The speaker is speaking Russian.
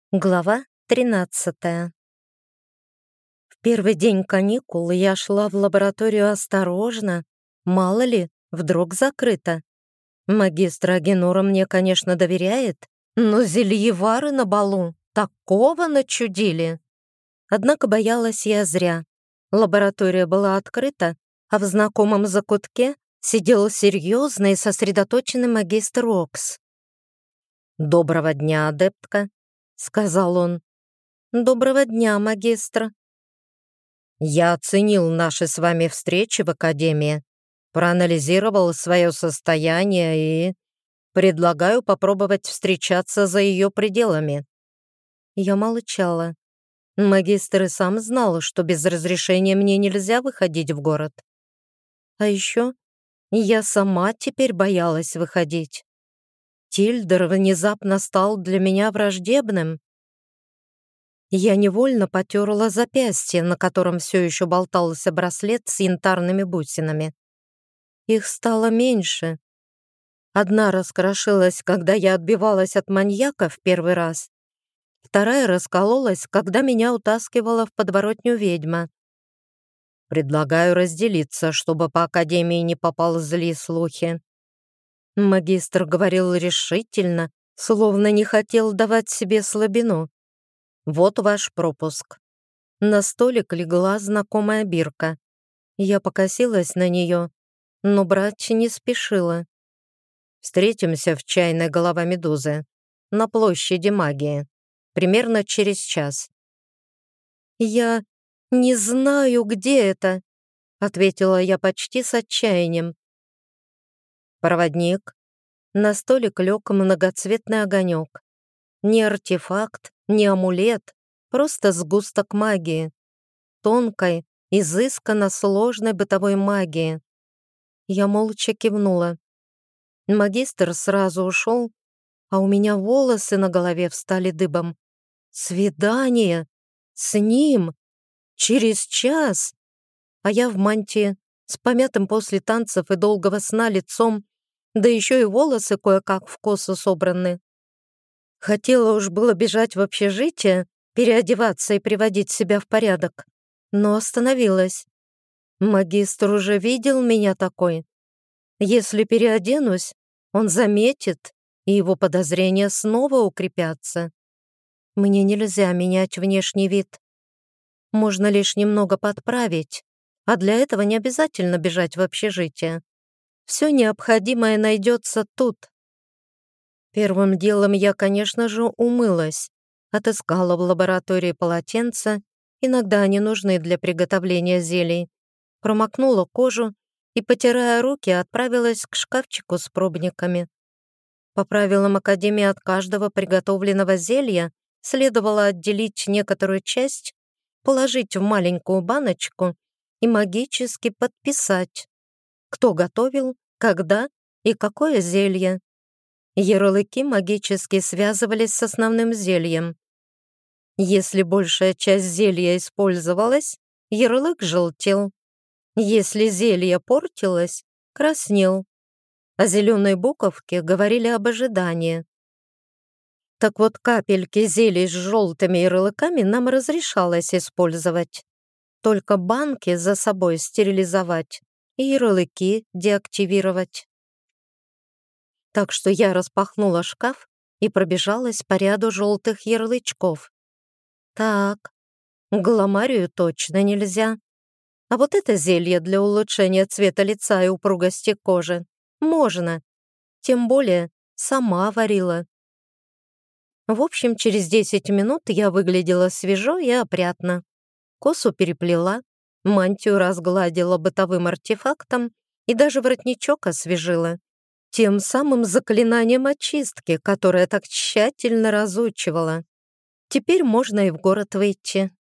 Глава 13. В первый день каникул я шла в лабораторию осторожно. Мало ли, вдруг закрыто. Магистр Агенора мне, конечно, доверяет, но зельевары на балу такого начудили. Однако боялась я зря. Лаборатория была открыта, а в знакомом закутке сидел серьезный и сосредоточенный магистр Окс. «Доброго дня, адептка», — сказал он. «Доброго дня, магистр». «Я оценил наши с вами встречи в Академии, проанализировал свое состояние и предлагаю попробовать встречаться за ее пределами». Я молчала. Магистр и сам знал, что без разрешения мне нельзя выходить в город. А еще я сама теперь боялась выходить. Тильдер внезапно стал для меня враждебным. Я невольно потерла запястье, на котором все еще болтался браслет с янтарными бусинами. Их стало меньше. Одна раскрошилась, когда я отбивалась от маньяка в первый раз. Вторая раскололась, когда меня утаскивала в подворотню ведьма. Предлагаю разделиться, чтобы по Академии не поползли слухи. Магистр говорил решительно, словно не хотел давать себе слабину. «Вот ваш пропуск». На столик легла знакомая бирка. Я покосилась на нее, но брать не спешила. «Встретимся в чайной голова Медузы на площади магии. Примерно через час». «Я не знаю, где это», — ответила я почти с отчаянием. «Проводник». На столик лег многоцветный огонек. Не артефакт, не амулет, просто сгусток магии. Тонкой, изысканно сложной бытовой магии. Я молча кивнула. Магистр сразу ушел, а у меня волосы на голове встали дыбом. Свидание! С ним! Через час! А я в мантии, с помятым после танцев и долгого сна лицом, да еще и волосы кое-как в косу собраны. Хотела уж было бежать в общежитие, переодеваться и приводить себя в порядок, но остановилась. Магистр уже видел меня такой. Если переоденусь, он заметит, и его подозрения снова укрепятся. Мне нельзя менять внешний вид. Можно лишь немного подправить, а для этого не обязательно бежать в общежитие. Все необходимое найдется тут. Первым делом я, конечно же, умылась. Отыскала в лаборатории полотенца, иногда они нужны для приготовления зелий. Промокнула кожу и, потирая руки, отправилась к шкафчику с пробниками. По правилам Академии от каждого приготовленного зелья следовало отделить некоторую часть, положить в маленькую баночку и магически подписать, кто готовил, когда и какое зелье. Ярлыки магически связывались с основным зельем. Если большая часть зелья использовалась, ярлык желтел. Если зелье портилось, краснел. А зеленые буковки говорили об ожидании. Так вот, капельки зелий с желтыми ярлыками нам разрешалось использовать. Только банки за собой стерилизовать и ярлыки деактивировать. Так что я распахнула шкаф и пробежалась по ряду желтых ярлычков. Так, гламарию точно нельзя. А вот это зелье для улучшения цвета лица и упругости кожи можно. Тем более сама варила. В общем, через 10 минут я выглядела свежо и опрятно. Косу переплела, мантию разгладила бытовым артефактом и даже воротничок освежила. Тем самым заклинанием очистки, которое так тщательно разучивала. Теперь можно и в город выйти.